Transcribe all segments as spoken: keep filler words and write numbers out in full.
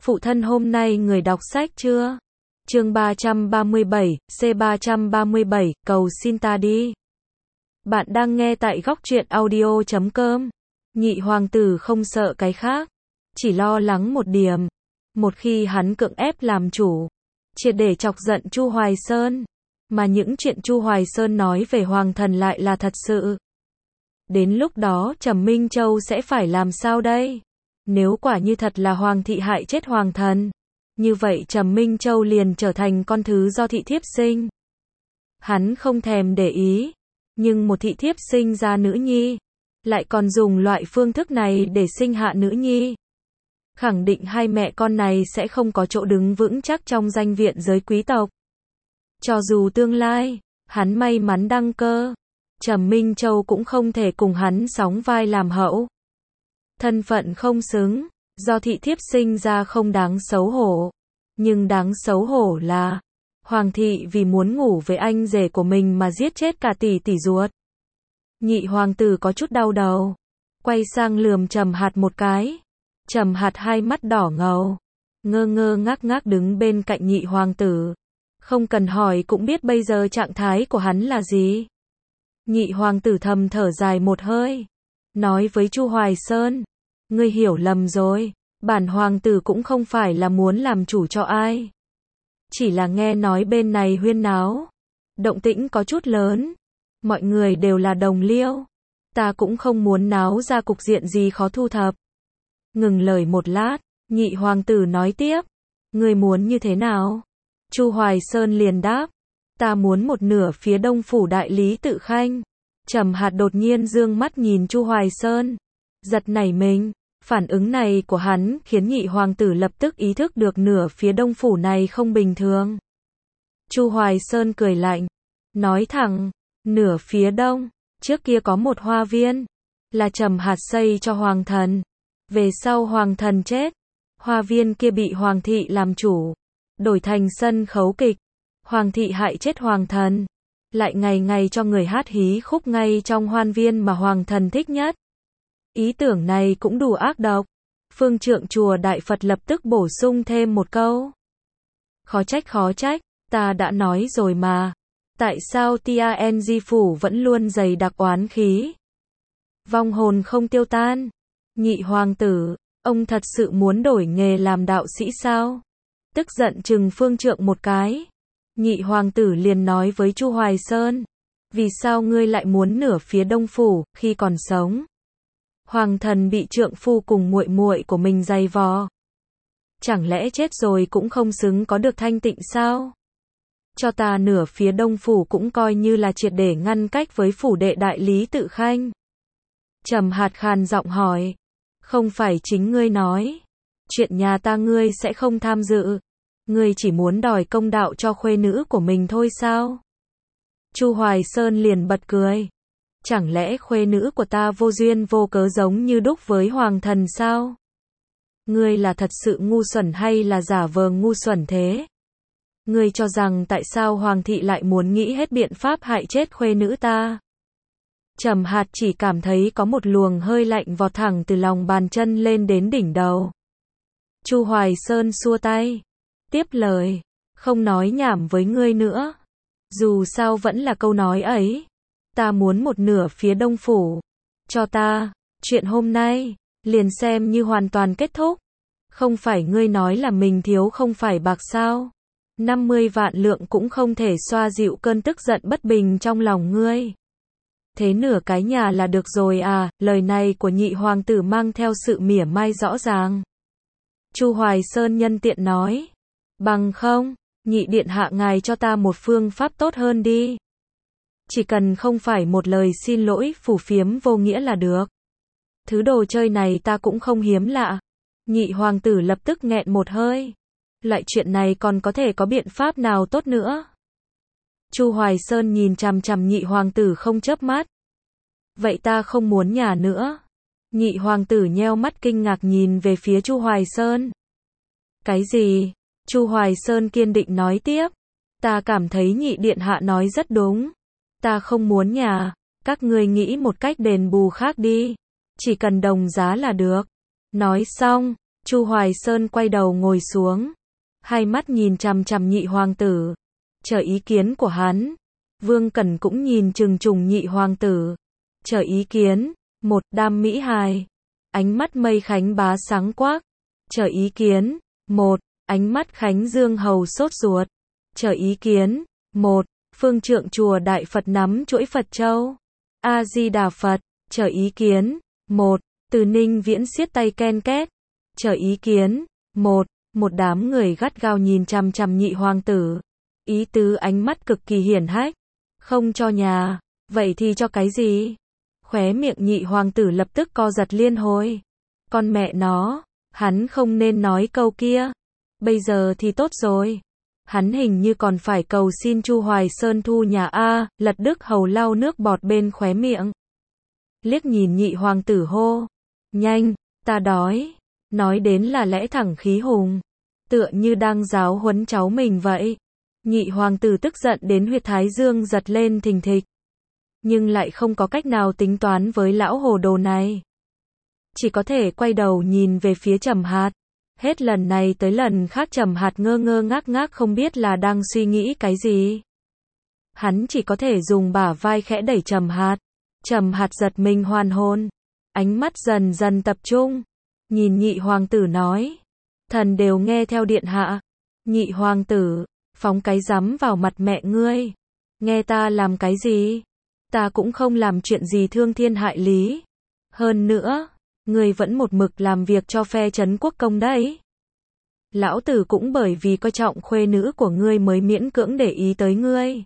Phụ thân hôm nay người đọc sách chưa? Chương ba trăm ba mươi bảy, C ba trăm ba mươi bảy, cầu xin ta đi. Bạn đang nghe tại góc truyện audio chấm com. Nhị hoàng tử không sợ cái khác, chỉ lo lắng một điểm. Một khi hắn cưỡng ép làm chủ, triệt để chọc giận Chu Hoài Sơn, mà những chuyện Chu Hoài Sơn nói về hoàng thần lại là thật sự. Đến lúc đó Trầm Minh Châu sẽ phải làm sao đây? Nếu quả như thật là hoàng thị hại chết hoàng thần, như vậy Trầm Minh Châu liền trở thành con thứ do thị thiếp sinh. Hắn không thèm để ý, nhưng một thị thiếp sinh ra nữ nhi, lại còn dùng loại phương thức này để sinh hạ nữ nhi. Khẳng định hai mẹ con này sẽ không có chỗ đứng vững chắc trong danh viện giới quý tộc. Cho dù tương lai, hắn may mắn đăng cơ, Trầm Minh Châu cũng không thể cùng hắn sóng vai làm hậu. Thân phận không xứng, do thị thiếp sinh ra không đáng xấu hổ. Nhưng đáng xấu hổ là, hoàng thị vì muốn ngủ với anh rể của mình mà giết chết cả tỷ tỷ ruột. Nhị hoàng tử có chút đau đầu, quay sang lườm Trầm Hạt một cái. Trầm Hạt hai mắt đỏ ngầu, ngơ ngơ ngác ngác đứng bên cạnh nhị hoàng tử. Không cần hỏi cũng biết bây giờ trạng thái của hắn là gì. Nhị hoàng tử thầm thở dài một hơi, nói với Chu Hoài Sơn, ngươi hiểu lầm rồi, bản hoàng tử cũng không phải là muốn làm chủ cho ai. Chỉ là nghe nói bên này huyên náo, động tĩnh có chút lớn, mọi người đều là đồng liêu, ta cũng không muốn náo ra cục diện gì khó thu thập. Ngừng lời một lát, nhị hoàng tử nói tiếp, ngươi muốn như thế nào? Chu Hoài Sơn liền đáp, ta muốn một nửa phía đông phủ đại lý tự khanh. Trầm Hạt đột nhiên dương mắt nhìn Chu Hoài Sơn, giật nảy mình. Phản ứng này của hắn khiến nhị hoàng tử lập tức ý thức được nửa phía đông phủ này không bình thường. Chu Hoài Sơn cười lạnh, nói thẳng, nửa phía đông, trước kia có một hoa viên, là Trầm Hạt xây cho hoàng thần. Về sau hoàng thần chết, hoa viên kia bị hoàng thị làm chủ, đổi thành sân khấu kịch. Hoàng thị hại chết hoàng thần, lại ngày ngày cho người hát hí khúc ngay trong hoan viên mà hoàng thần thích nhất. Ý tưởng này cũng đủ ác độc. Phương trượng chùa Đại Phật lập tức bổ sung thêm một câu. Khó trách khó trách, ta đã nói rồi mà. Tại sao Tiang phủ vẫn luôn dày đặc oán khí? Vong hồn không tiêu tan. Nhị hoàng tử, ông thật sự muốn đổi nghề làm đạo sĩ sao? Tức giận chừng phương trượng một cái. Nhị hoàng tử liền nói với Chu Hoài Sơn, vì sao ngươi lại muốn nửa phía đông phủ khi còn sống? Hoàng thần bị trượng phu cùng muội muội của mình giày vò, chẳng lẽ chết rồi cũng không xứng có được thanh tịnh sao? Cho ta nửa phía đông phủ cũng coi như là triệt để ngăn cách với phủ đệ đại lý tự khanh. Trầm Hạt khàn giọng hỏi, không phải chính ngươi nói, chuyện nhà ta ngươi sẽ không tham dự, ngươi chỉ muốn đòi công đạo cho khuê nữ của mình thôi sao? Chu Hoài Sơn liền bật cười. Chẳng lẽ khuê nữ của ta vô duyên vô cớ giống như đúc với hoàng thần sao? Ngươi là thật sự ngu xuẩn hay là giả vờ ngu xuẩn thế? Ngươi cho rằng tại sao hoàng thị lại muốn nghĩ hết biện pháp hại chết khuê nữ ta? Trầm Hạt chỉ cảm thấy có một luồng hơi lạnh vọt thẳng từ lòng bàn chân lên đến đỉnh đầu. Chu Hoài Sơn xua tay, tiếp lời, không nói nhảm với ngươi nữa. Dù sao vẫn là câu nói ấy. Ta muốn một nửa phía đông phủ. Cho ta, chuyện hôm nay, liền xem như hoàn toàn kết thúc. Không phải ngươi nói là mình thiếu không phải bạc sao? năm mươi vạn lượng cũng không thể xoa dịu cơn tức giận bất bình trong lòng ngươi. Thế nửa cái nhà là được rồi à? Lời này của nhị hoàng tử mang theo sự mỉa mai rõ ràng. Chu Hoài Sơn nhân tiện nói, bằng không, nhị điện hạ ngài cho ta một phương pháp tốt hơn đi. Chỉ cần không phải một lời xin lỗi phù phiếm vô nghĩa là được. Thứ đồ chơi này ta cũng không hiếm lạ. Nhị hoàng tử lập tức nghẹn một hơi. Loại chuyện này còn có thể có biện pháp nào tốt nữa? Chu Hoài Sơn nhìn chằm chằm nhị hoàng tử không chớp mắt. Vậy ta không muốn nhà nữa. Nhị hoàng tử nheo mắt kinh ngạc nhìn về phía Chu Hoài Sơn. Cái gì? Chu Hoài Sơn kiên định nói tiếp. Ta cảm thấy nhị điện hạ nói rất đúng. Ta không muốn nhà, các ngươi nghĩ một cách đền bù khác đi. Chỉ cần đồng giá là được. Nói xong, Chu Hoài Sơn quay đầu ngồi xuống, hai mắt nhìn chằm chằm nhị hoàng tử, chờ ý kiến của hắn. Vương Cẩn cũng nhìn chừng chừng nhị hoàng tử, chờ ý kiến. Một, Đam Mỹ hài, ánh mắt Mây Khánh Bá sáng quắc, chờ ý kiến. Một, ánh mắt Khánh Dương Hầu sốt ruột, chờ ý kiến. Một, Phương Trượng chùa Đại Phật nắm chuỗi Phật châu, A Di Đà Phật, chờ ý kiến. Một, Từ Ninh Viễn siết tay ken két, chờ ý kiến. Một, một đám người gắt gao nhìn chằm chằm nhị hoàng tử, ý tứ ánh mắt cực kỳ hiển hách. Không cho nhà, vậy thì cho cái gì? Khóe miệng nhị hoàng tử lập tức co giật liên hồi. Con mẹ nó, hắn không nên nói câu kia. Bây giờ thì tốt rồi. Hắn hình như còn phải cầu xin Chu Hoài Sơn thu nhà A. Lật Đức Hầu lau nước bọt bên khóe miệng, liếc nhìn nhị hoàng tử hô, nhanh, ta đói. Nói đến là lẽ thẳng khí hùng, tựa như đang giáo huấn cháu mình vậy. Nhị hoàng tử tức giận đến huyệt thái dương giật lên thình thịch, nhưng lại không có cách nào tính toán với lão hồ đồ này. Chỉ có thể quay đầu nhìn về phía Trầm Hạt. Hết lần này tới lần khác Trầm Hạt ngơ ngơ ngác ngác không biết là đang suy nghĩ cái gì. Hắn chỉ có thể dùng bả vai khẽ đẩy Trầm Hạt. Trầm Hạt giật mình hoàn hồn, ánh mắt dần dần tập trung, nhìn nhị hoàng tử nói, thần đều nghe theo điện hạ. Nhị hoàng tử, phóng cái rắm vào mặt mẹ ngươi. Nghe ta làm cái gì? Ta cũng không làm chuyện gì thương thiên hại lý. Hơn nữa, ngươi vẫn một mực làm việc cho phe Trấn Quốc Công đấy. Lão tử cũng bởi vì coi trọng khuê nữ của ngươi mới miễn cưỡng để ý tới ngươi.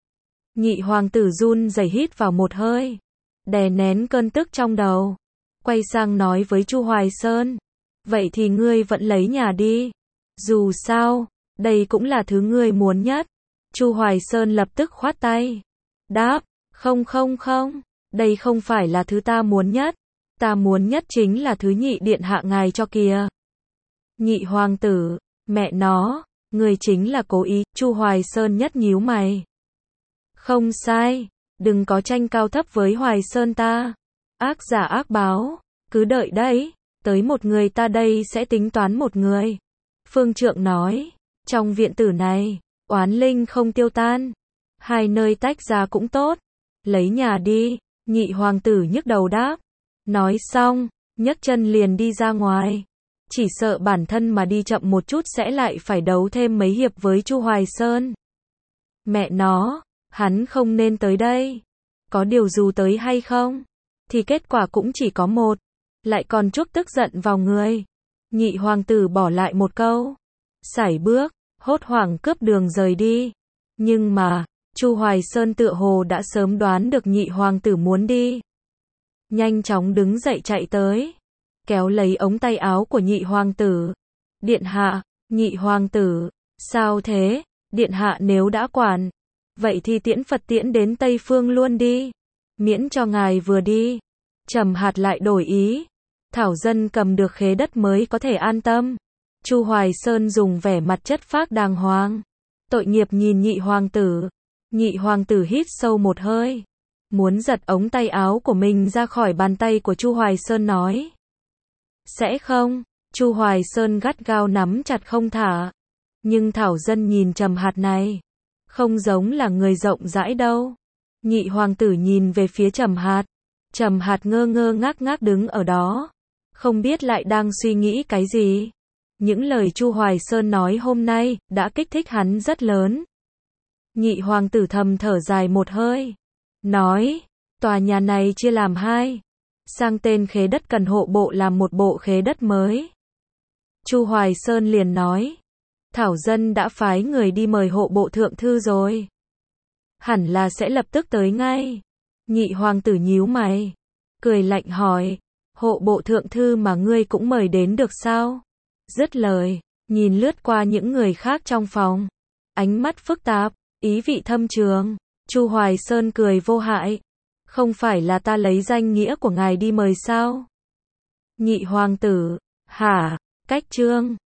Nhị hoàng tử run rẩy hít vào một hơi, đè nén cơn tức trong đầu, quay sang nói với Chu Hoài Sơn, vậy thì ngươi vẫn lấy nhà đi. Dù sao, đây cũng là thứ ngươi muốn nhất. Chu Hoài Sơn lập tức khoát tay, đáp, không không không, đây không phải là thứ ta muốn nhất. Ta muốn nhất chính là thứ nhị điện hạ ngài cho kìa. Nhị hoàng tử, mẹ nó, ngươi chính là cố ý. Chu Hoài Sơn nhất nhíu mày. Không sai, đừng có tranh cao thấp với Hoài Sơn ta. Ác giả ác báo, cứ đợi đấy, tới một người ta đây sẽ tính toán một người. Phương Trượng nói, trong viện tử này, oán linh không tiêu tan. Hai nơi tách ra cũng tốt. Lấy nhà đi. Nhị hoàng tử nhức đầu đáp. Nói xong, nhấc chân liền đi ra ngoài. Chỉ sợ bản thân mà đi chậm một chút sẽ lại phải đấu thêm mấy hiệp với Chu Hoài Sơn. Mẹ nó, hắn không nên tới đây. Có điều dù tới hay không, thì kết quả cũng chỉ có một. Lại còn chút tức giận vào người. Nhị hoàng tử bỏ lại một câu, sải bước, hốt hoảng cướp đường rời đi. Nhưng mà, Chu Hoài Sơn tựa hồ đã sớm đoán được nhị hoàng tử muốn đi. Nhanh chóng đứng dậy chạy tới, kéo lấy ống tay áo của nhị hoàng tử. Điện hạ, nhị hoàng tử, sao thế? Điện hạ nếu đã quản, vậy thì tiễn Phật tiễn đến Tây Phương luôn đi. Miễn cho ngài vừa đi. Trầm Hạt lại đổi ý. Thảo dân cầm được khế đất mới có thể an tâm. Chu Hoài Sơn dùng vẻ mặt chất phác đàng hoàng. Tội nghiệp nhìn nhị hoàng tử. Nhị hoàng tử hít sâu một hơi, muốn giật ống tay áo của mình ra khỏi bàn tay của Chu Hoài Sơn nói. Sẽ không. Chu Hoài Sơn gắt gao nắm chặt không thả. Nhưng Thảo dân nhìn Trầm Hạt này, không giống là người rộng rãi đâu. Nhị hoàng tử nhìn về phía Trầm Hạt. Trầm Hạt ngơ ngơ ngác ngác đứng ở đó, không biết lại đang suy nghĩ cái gì. Những lời Chu Hoài Sơn nói hôm nay đã kích thích hắn rất lớn. Nhị hoàng tử thầm thở dài một hơi, nói, tòa nhà này chia làm hai, sang tên khế đất cần hộ bộ làm một bộ khế đất mới. Chu Hoài Sơn liền nói, Thảo dân đã phái người đi mời hộ bộ thượng thư rồi. Hẳn là sẽ lập tức tới ngay. Nhị hoàng tử nhíu mày, cười lạnh hỏi, hộ bộ thượng thư mà ngươi cũng mời đến được sao? Dứt lời, nhìn lướt qua những người khác trong phòng, ánh mắt phức tạp, ý vị thâm trường. Chu Hoài Sơn cười vô hại, không phải là ta lấy danh nghĩa của ngài đi mời sao? Nhị hoàng tử, hả, cách trương.